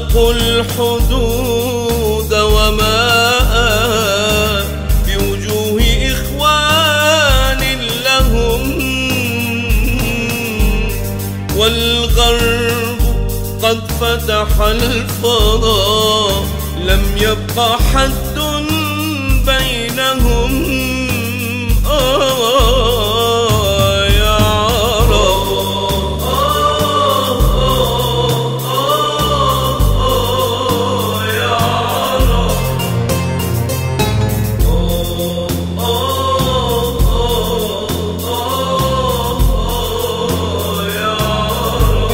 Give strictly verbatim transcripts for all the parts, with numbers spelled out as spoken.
ألقوا الحدود وماء بوجوه إخوان لهم، والغرب قد فتح الفضاء لم يبق حد بينهم. آه يا عرب آه يا عرب آه يا عرب.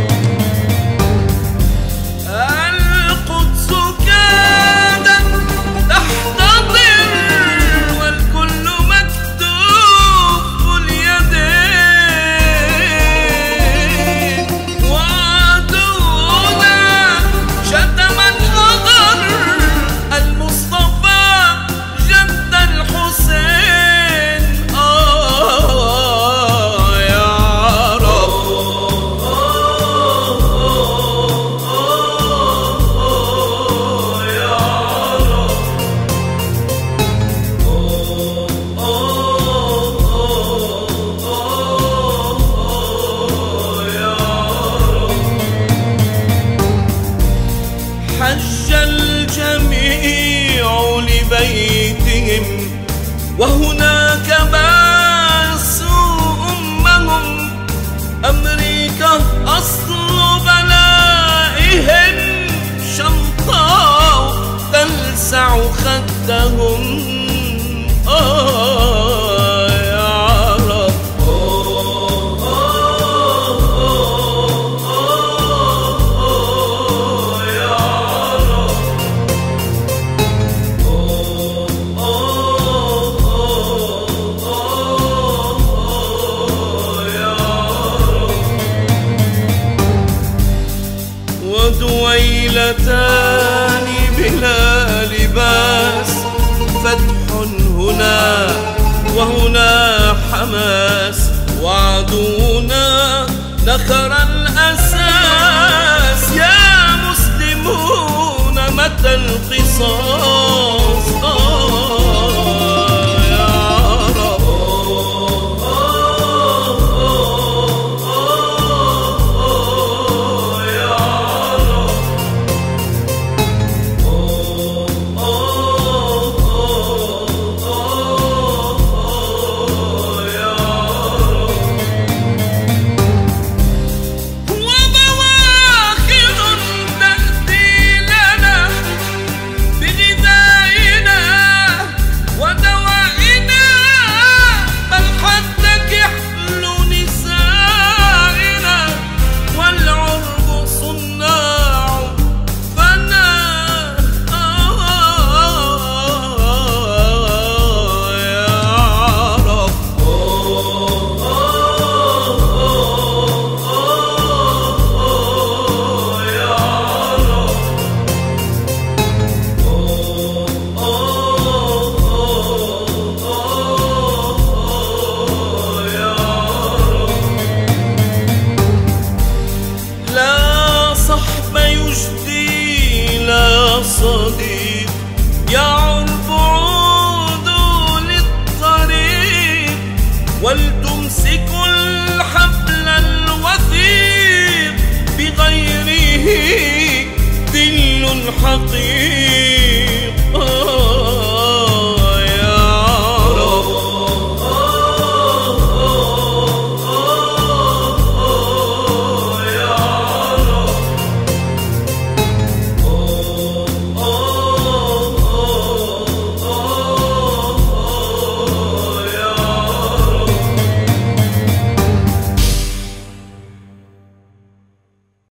القدس كادت تحتضر والكل مكتوف اليدين، وعدونا شتم الحضر المصطفى جد الحسين. آه يا عرب آه يا عرب حج الجميع لبيتهم، وهناك باسوا أمهم. أمريكا أصل بلائهم، شمطاء تلسع خدهم. آه يا عرب آه يا عرب يا عرب. ودويلتان بلا لباس، فتح هنا وهنا حماس، وعدونا نخر الأساس. يا مسلمون متى القصاص؟